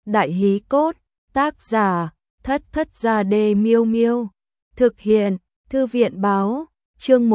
Đại hí cốt, tác giả, Thất Thất Gia Đê Miêu Miêu. Thực hiện, Thư viện báo, chương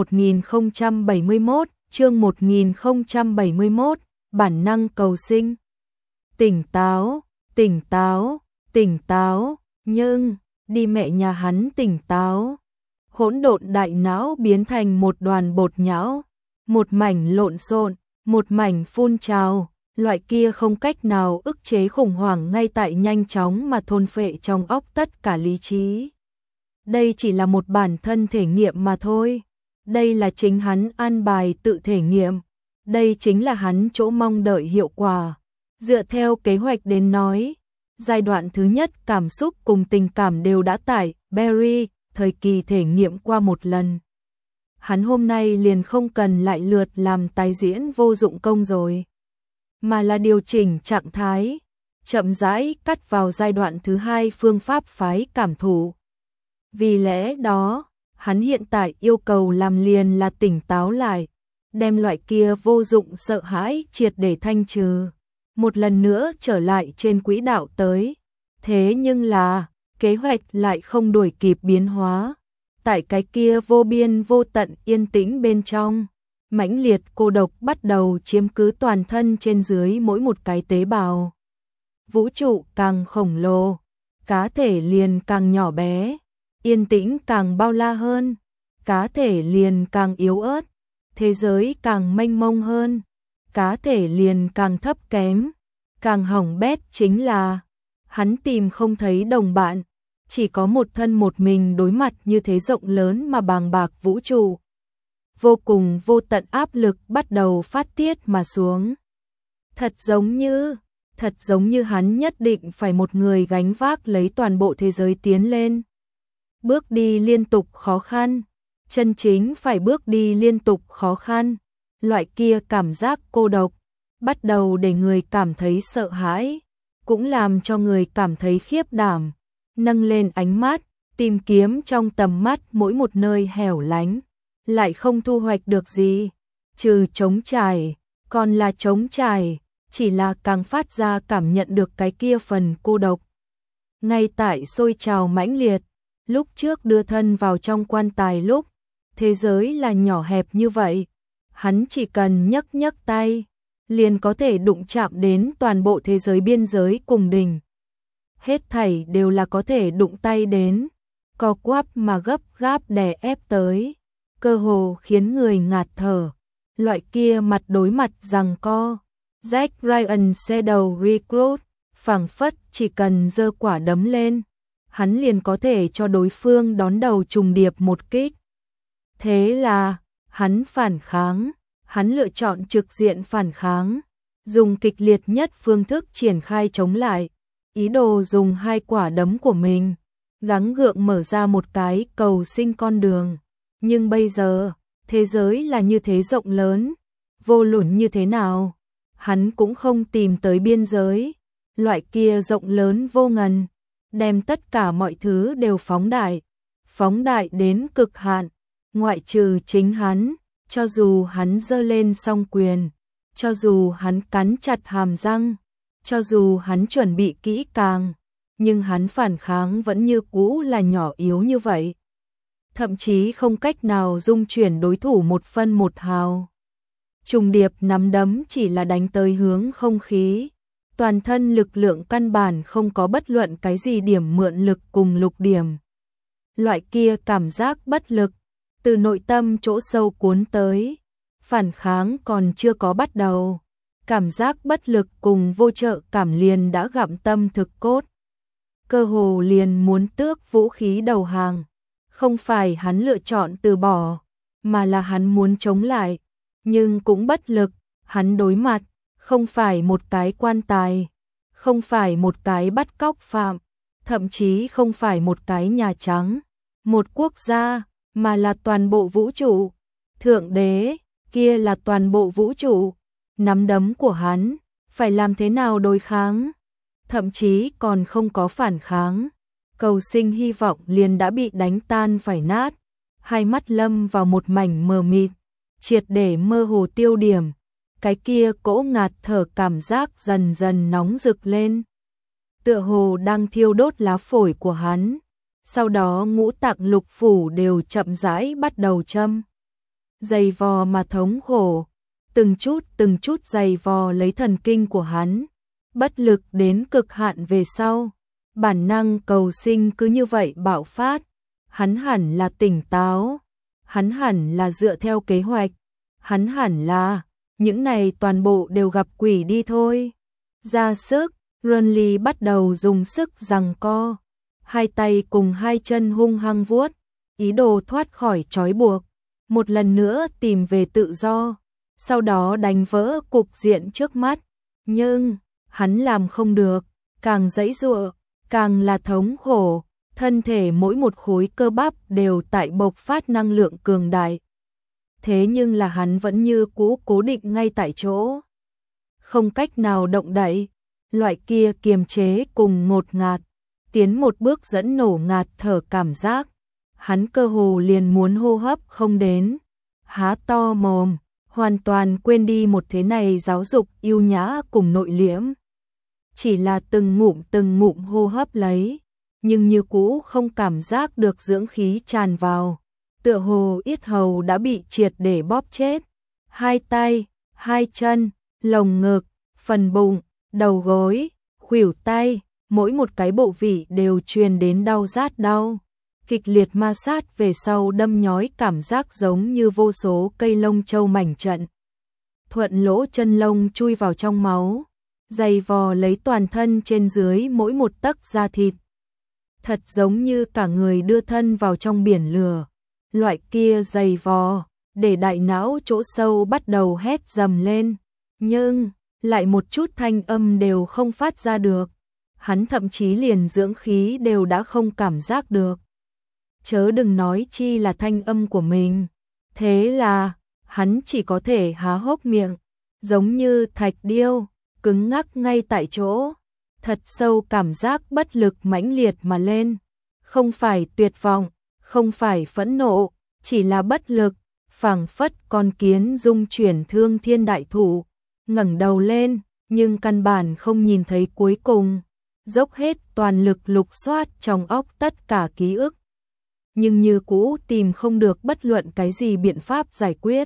1071, bản năng cầu sinh. Tỉnh táo, tỉnh táo, tỉnh táo, nhưng, đi mẹ nhà hắn tỉnh táo. Hỗn độn đại não biến thành một đoàn bột nhão, một mảnh lộn xộn, một mảnh phun trào, loại kia không cách nào ức chế khủng hoảng ngay tại nhanh chóng mà thôn phệ trong óc tất cả lý trí. Đây chỉ là một bản thân thể nghiệm mà thôi. Đây là chính hắn an bài tự thể nghiệm. Đây chính là hắn chỗ mong đợi hiệu quả. Dựa theo kế hoạch đến nói, giai đoạn thứ nhất cảm xúc cùng tình cảm đều đã tải Barry thời kỳ thể nghiệm qua một lần. Hắn hôm nay liền không cần lại lượt làm tái diễn vô dụng công rồi, mà là điều chỉnh trạng thái, chậm rãi cắt vào giai đoạn thứ hai phương pháp phái cảm thụ. Vì lẽ đó, hắn hiện tại yêu cầu làm liền là tỉnh táo lại, đem loại kia vô dụng sợ hãi triệt để thanh trừ, một lần nữa trở lại trên quỹ đạo tới. Thế nhưng là, kế hoạch lại không đuổi kịp biến hóa. Tại cái kia vô biên vô tận yên tĩnh bên trong, mãnh liệt cô độc bắt đầu chiếm cứ toàn thân trên dưới mỗi một cái tế bào. Vũ trụ càng khổng lồ, cá thể liền càng nhỏ bé, yên tĩnh càng bao la hơn, cá thể liền càng yếu ớt, thế giới càng mênh mông hơn, cá thể liền càng thấp kém, càng hỏng bét. Chính là hắn tìm không thấy đồng bạn, chỉ có một thân một mình đối mặt như thế rộng lớn mà bàng bạc vũ trụ. Vô cùng vô tận áp lực bắt đầu phát tiết mà xuống. Thật giống như hắn nhất định phải một người gánh vác lấy toàn bộ thế giới tiến lên. Bước đi liên tục khó khăn, chân chính phải bước đi liên tục khó khăn. Loại kia cảm giác cô độc bắt đầu để người cảm thấy sợ hãi, cũng làm cho người cảm thấy khiếp đảm. Nâng lên ánh mắt, tìm kiếm trong tầm mắt mỗi một nơi hẻo lánh, lại không thu hoạch được gì, trừ trống trải, còn là trống trải, chỉ là càng phát ra cảm nhận được cái kia phần cô độc. Ngay tại sôi trào mãnh liệt, lúc trước đưa thân vào trong quan tài lúc, thế giới là nhỏ hẹp như vậy, hắn chỉ cần nhấc nhấc tay, liền có thể đụng chạm đến toàn bộ thế giới biên giới cùng đỉnh. Hết thảy đều là có thể đụng tay đến, co quắp mà gấp gáp đè ép tới, cơ hồ khiến người ngạt thở. Loại kia mặt đối mặt giằng co, Jack Ryan Shadow Recruit, phảng phất chỉ cần giơ quả đấm lên, hắn liền có thể cho đối phương đón đầu trùng điệp một kích. Thế là, hắn phản kháng, hắn lựa chọn trực diện phản kháng, dùng kịch liệt nhất phương thức triển khai chống lại. Ý đồ dùng hai quả đấm của mình, gắng gượng mở ra một cái cầu sinh con đường. Nhưng bây giờ, thế giới là như thế rộng lớn, vô luận như thế nào, hắn cũng không tìm tới biên giới. Loại kia rộng lớn vô ngần, đem tất cả mọi thứ đều phóng đại đến cực hạn, ngoại trừ chính hắn. Cho dù hắn giơ lên song quyền, cho dù hắn cắn chặt hàm răng, cho dù hắn chuẩn bị kỹ càng, nhưng hắn phản kháng vẫn như cũ là nhỏ yếu như vậy. Thậm chí không cách nào dung chuyển đối thủ một phân một hào. Trùng điệp nắm đấm chỉ là đánh tới hướng không khí. Toàn thân lực lượng căn bản không có bất luận cái gì điểm mượn lực cùng lục điểm. Loại kia cảm giác bất lực, từ nội tâm chỗ sâu cuốn tới. Phản kháng còn chưa có bắt đầu. Cảm giác bất lực cùng vô trợ cảm liền đã gặm tâm thực cốt. Cơ hồ liền muốn tước vũ khí đầu hàng. Không phải hắn lựa chọn từ bỏ, mà là hắn muốn chống lại. Nhưng cũng bất lực, hắn đối mặt, không phải một cái quan tài, không phải một cái bắt cóc phạm, thậm chí không phải một cái Nhà Trắng, một quốc gia, mà là toàn bộ vũ trụ. Thượng đế, kia là toàn bộ vũ trụ. Nắm đấm của hắn, phải làm thế nào đối kháng? Thậm chí còn không có phản kháng. Cầu sinh hy vọng liền đã bị đánh tan phải nát. Hai mắt lâm vào một mảnh mờ mịt, triệt để mơ hồ tiêu điểm. Cái kia cỗ ngạt thở cảm giác dần dần nóng rực lên. tựa hồ đang thiêu đốt lá phổi của hắn. Sau đó ngũ tạng lục phủ đều chậm rãi bắt đầu châm dày vò mà thống khổ, từng chút dày vò lấy thần kinh của hắn, bất lực đến cực hạn về sau. Bản năng cầu sinh cứ như vậy bạo phát, hắn hẳn là tỉnh táo, hắn hẳn là dựa theo kế hoạch, hắn hẳn là, những này toàn bộ đều gặp quỷ đi thôi. Ra sức, Renly bắt đầu dùng sức giằng co, hai tay cùng hai chân hung hăng vuốt, ý đồ thoát khỏi trói buộc, một lần nữa tìm về tự do, sau đó đánh vỡ cục diện trước mắt. Nhưng, hắn làm không được, càng giãy giụa, càng là thống khổ, thân thể mỗi một khối cơ bắp đều tại bộc phát năng lượng cường đại. Thế nhưng là hắn vẫn như cũ cố định ngay tại chỗ, không cách nào động đậy, loại kia kiềm chế cùng ngột ngạt, tiến một bước dẫn nổ ngạt thở cảm giác. Hắn cơ hồ liền muốn hô hấp không đến, há to mồm, hoàn toàn quên đi một thế này giáo dục yêu nhã cùng nội liễm. Chỉ là từng ngụm hô hấp lấy, nhưng như cũ không cảm giác được dưỡng khí tràn vào, tựa hồ yết hầu đã bị triệt để bóp chết. Hai tay, hai chân, lồng ngực, phần bụng, đầu gối, khuỷu tay, mỗi một cái bộ vị đều truyền đến đau rát đau. Kịch liệt ma sát về sau đâm nhói cảm giác giống như vô số cây lông châu mảnh trận. Thuận lỗ chân lông chui vào trong máu, dày vò lấy toàn thân trên dưới mỗi một tấc da thịt. Thật giống như cả người đưa thân vào trong biển lửa. Loại kia dày vò, để đại não chỗ sâu bắt đầu hét dầm lên. Nhưng, lại một chút thanh âm đều không phát ra được. Hắn thậm chí liền dưỡng khí đều đã không cảm giác được. Chớ đừng nói chi là thanh âm của mình. Thế là, hắn chỉ có thể há hốc miệng, giống như thạch điêu, cứng ngắc ngay tại chỗ. Thật sâu cảm giác bất lực mãnh liệt mà lên. Không phải tuyệt vọng, không phải phẫn nộ, chỉ là bất lực, phảng phất con kiến dung chuyển thương thiên đại thụ. Ngẩng đầu lên, nhưng căn bản không nhìn thấy cuối cùng. Dốc hết toàn lực lục soát trong óc tất cả ký ức. Nhưng như cũ tìm không được bất luận cái gì biện pháp giải quyết.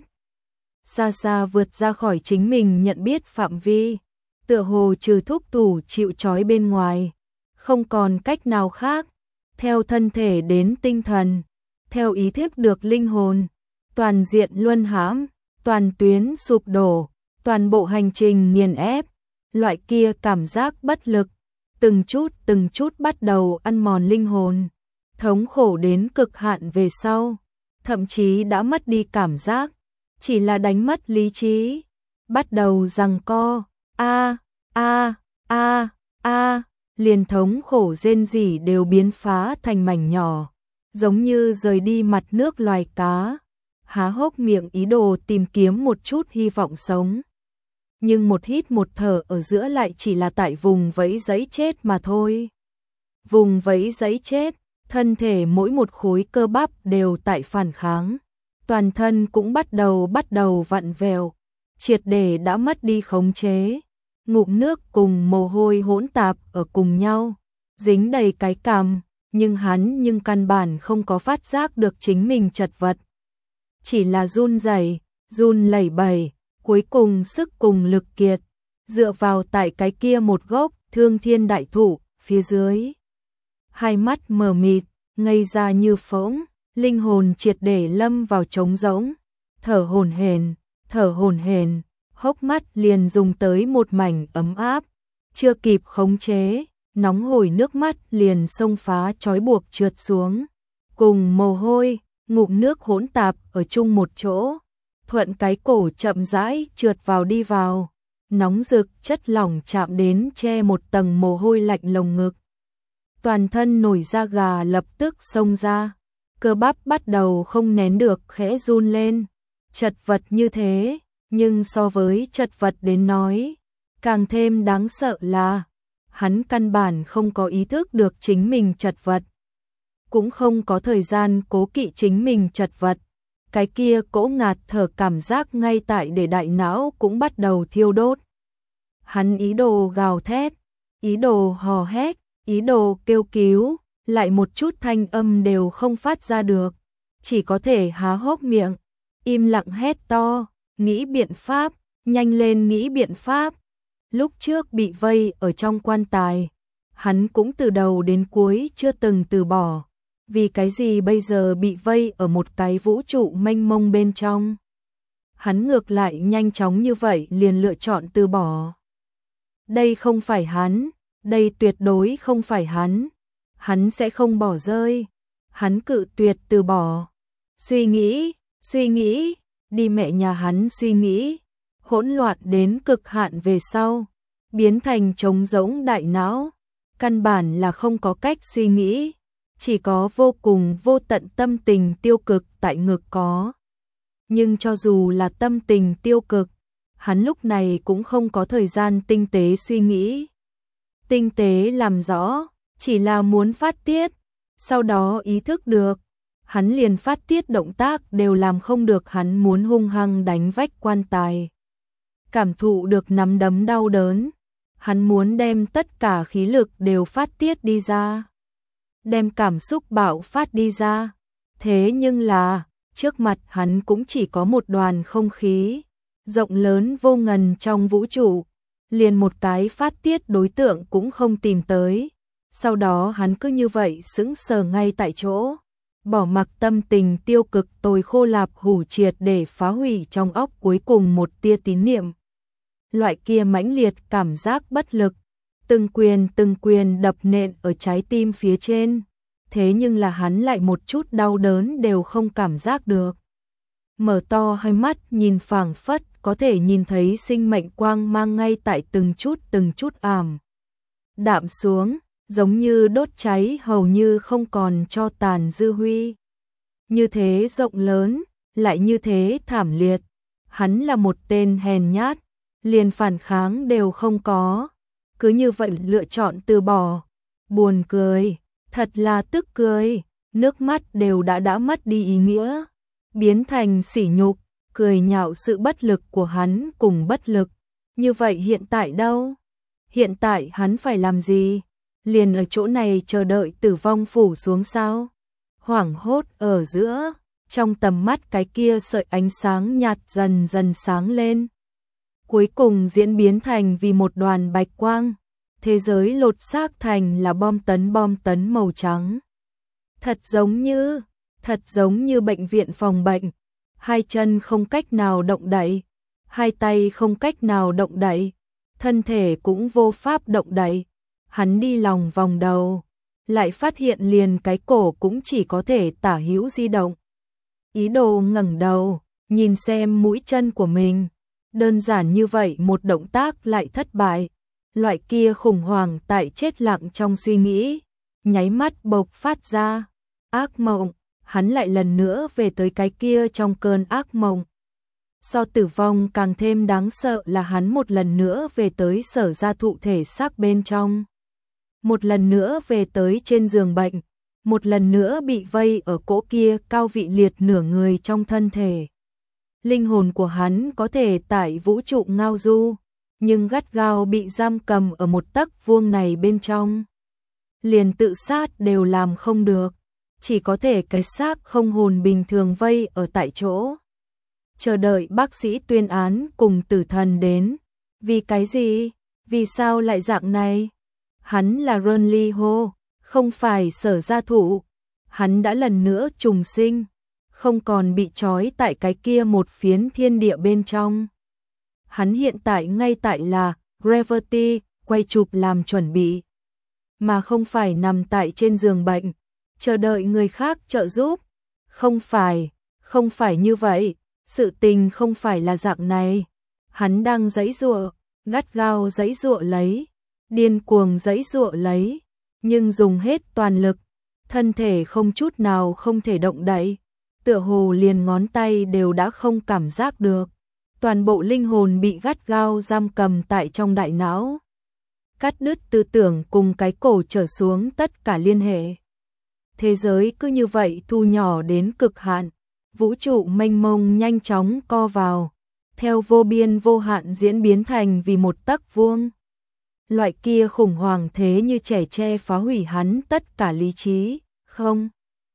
Xa xa vượt ra khỏi chính mình nhận biết phạm vi, tựa hồ trừ thúc thủ chịu trói bên ngoài, không còn cách nào khác. Theo thân thể đến tinh thần, theo ý thức được linh hồn, toàn diện luân hãm, toàn tuyến sụp đổ, toàn bộ hành trình nghiền ép, loại kia cảm giác bất lực, từng chút bắt đầu ăn mòn linh hồn, thống khổ đến cực hạn về sau, thậm chí đã mất đi cảm giác, chỉ là đánh mất lý trí, bắt đầu giằng co, liền thống khổ rên rỉ đều biến phá thành mảnh nhỏ, giống như rời đi mặt nước loài cá, há hốc miệng ý đồ tìm kiếm một chút hy vọng sống. Nhưng một hít một thở ở giữa lại chỉ là tại vùng vẫy giấy chết mà thôi. Vùng vẫy giấy chết, thân thể mỗi một khối cơ bắp đều tại phản kháng, toàn thân cũng bắt đầu vặn vẹo, triệt để đã mất đi khống chế. Ngụm nước cùng mồ hôi hỗn tạp ở cùng nhau, dính đầy cái cằm, nhưng hắn căn bản không có phát giác được chính mình chật vật. Chỉ là run rẩy, run lẩy bẩy, cuối cùng sức cùng lực kiệt, dựa vào tại cái kia một gốc thương thiên đại thụ phía dưới. Hai mắt mờ mịt, ngây ra như phỗng, linh hồn triệt để lâm vào trống rỗng, thở hổn hển, hốc mắt liền dùng tới một mảnh ấm áp, chưa kịp khống chế, nóng hổi nước mắt liền xông phá trói buộc trượt xuống, cùng mồ hôi, ngụm nước hỗn tạp ở chung một chỗ, thuận cái cổ chậm rãi trượt vào đi vào, nóng rực chất lỏng chạm đến che một tầng mồ hôi lạnh lồng ngực. Toàn thân nổi da gà lập tức xông ra, cơ bắp bắt đầu không nén được khẽ run lên, chật vật như thế. Nhưng so với chật vật đến nói, càng thêm đáng sợ là, hắn căn bản không có ý thức được chính mình chật vật. Cũng không có thời gian cố kỵ chính mình chật vật. Cái kia cỗ ngạt thở cảm giác ngay tại để đại não cũng bắt đầu thiêu đốt. Hắn ý đồ gào thét, ý đồ hò hét, ý đồ kêu cứu, lại một chút thanh âm đều không phát ra được, chỉ có thể há hốc miệng, im lặng hét to, nghĩ biện pháp, nhanh lên nghĩ biện pháp. Lúc trước bị vây ở trong quan tài, hắn cũng từ đầu đến cuối chưa từng từ bỏ. Vì cái gì bây giờ bị vây ở một cái vũ trụ mênh mông bên trong? Hắn ngược lại nhanh chóng như vậy liền lựa chọn từ bỏ. Đây không phải hắn, đây tuyệt đối không phải hắn. Hắn sẽ không bỏ rơi. Hắn cự tuyệt từ bỏ. Suy nghĩ, đi mẹ nhà hắn suy nghĩ. Hỗn loạn đến cực hạn về sau, biến thành trống rỗng đại não. Căn bản là không có cách suy nghĩ, chỉ có vô cùng vô tận tâm tình tiêu cực tại ngực có. Nhưng cho dù là tâm tình tiêu cực, hắn lúc này cũng không có thời gian tinh tế suy nghĩ. Tinh tế làm rõ, chỉ là muốn phát tiết, sau đó ý thức được, hắn liền phát tiết động tác đều làm không được, hắn muốn hung hăng đánh vách quan tài. Cảm thụ được nắm đấm đau đớn, hắn muốn đem tất cả khí lực đều phát tiết đi ra, đem cảm xúc bạo phát đi ra. Thế nhưng là, trước mặt hắn cũng chỉ có một đoàn không khí, rộng lớn vô ngần trong vũ trụ, liền một cái phát tiết đối tượng cũng không tìm tới. Sau đó hắn cứ như vậy sững sờ ngay tại chỗ, bỏ mặc tâm tình tiêu cực tồi khô lạp hủ triệt để phá hủy trong óc cuối cùng một tia tín niệm. Loại kia mãnh liệt cảm giác bất lực, từng quyền đập nện ở trái tim phía trên. Thế nhưng là hắn lại một chút đau đớn đều không cảm giác được. Mở to hai mắt nhìn phảng phất có thể nhìn thấy sinh mệnh quang mang ngay tại từng chút ảm đạm xuống, giống như đốt cháy hầu như không còn cho tàn dư huy. Như thế rộng lớn, lại như thế thảm liệt. Hắn là một tên hèn nhát, liền phản kháng đều không có, cứ như vậy lựa chọn từ bỏ. Buồn cười, thật là tức cười, nước mắt đều đã mất đi ý nghĩa, biến thành sỉ nhục, cười nhạo sự bất lực của hắn cùng bất lực. Như vậy hiện tại đâu? Hiện tại hắn phải làm gì? Liền ở chỗ này chờ đợi tử vong phủ xuống sao? Hoảng hốt ở giữa, trong tầm mắt cái kia sợi ánh sáng nhạt dần dần sáng lên. Cuối cùng diễn biến thành vì một đoàn bạch quang, thế giới lột xác thành là bom tấn màu trắng. Thật giống như bệnh viện phòng bệnh, hai chân không cách nào động đậy, hai tay không cách nào động đậy, thân thể cũng vô pháp động đậy. Hắn đi lòng vòng đầu, lại phát hiện liền cái cổ cũng chỉ có thể tả hữu di động. Ý đồ ngẩng đầu, nhìn xem mũi chân của mình. Đơn giản như vậy một động tác lại thất bại. Loại kia khủng hoảng tại chết lặng trong suy nghĩ, nháy mắt bộc phát ra. Ác mộng, hắn lại lần nữa về tới cái kia trong cơn ác mộng. So tử vong càng thêm đáng sợ là hắn một lần nữa về tới sở gia thụ thể xác bên trong. Một lần nữa về tới trên giường bệnh, một lần nữa bị vây ở cỗ kia cao vị liệt nửa người trong thân thể. Linh hồn của hắn có thể tại vũ trụ ngao du, nhưng gắt gao bị giam cầm ở một tấc vuông này bên trong. Liền tự sát đều làm không được, chỉ có thể cái xác không hồn bình thường vây ở tại chỗ. Chờ đợi bác sĩ tuyên án cùng tử thần đến. Vì cái gì? Vì sao lại dạng này? Hắn là Ron Lee Ho, không phải sở gia thụ. Hắn đã lần nữa trùng sinh, không còn bị trói tại cái kia một phiến thiên địa bên trong. Hắn hiện tại ngay tại là Gravity, quay chụp làm chuẩn bị, mà không phải nằm tại trên giường bệnh, chờ đợi người khác trợ giúp. Không phải như vậy, sự tình không phải là dạng này. Hắn đang giãy giụa, gắt gao giãy giụa lấy, điên cuồng giãy giụa lấy, nhưng dùng hết toàn lực, thân thể không chút nào không thể động đậy, tựa hồ liền ngón tay đều đã không cảm giác được. Toàn bộ linh hồn bị gắt gao giam cầm tại trong đại não, cắt đứt tư tưởng cùng cái cổ trở xuống tất cả liên hệ. Thế giới cứ như vậy thu nhỏ đến cực hạn, vũ trụ mênh mông nhanh chóng co vào, theo vô biên vô hạn diễn biến thành vì một tấc vuông. loại kia khủng hoảng thế như trẻ tre phá hủy hắn tất cả lý trí, không.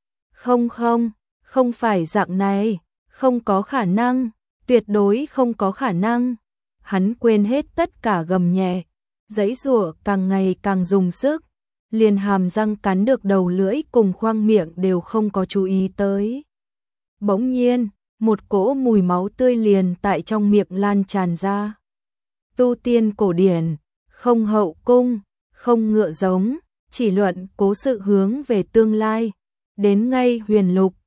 Không phải dạng này, không có khả năng, tuyệt đối không có khả năng. Hắn quên hết tất cả gầm nhẹ, giãy giụa càng ngày càng dùng sức, liền hàm răng cắn được đầu lưỡi cùng khoang miệng đều không có chú ý tới. Bỗng nhiên, một cỗ mùi máu tươi liền tại trong miệng lan tràn ra. Tu tiên cổ điển, không hậu cung, không ngựa giống, chỉ luận cố sự hướng về tương lai, đến ngay huyền lục,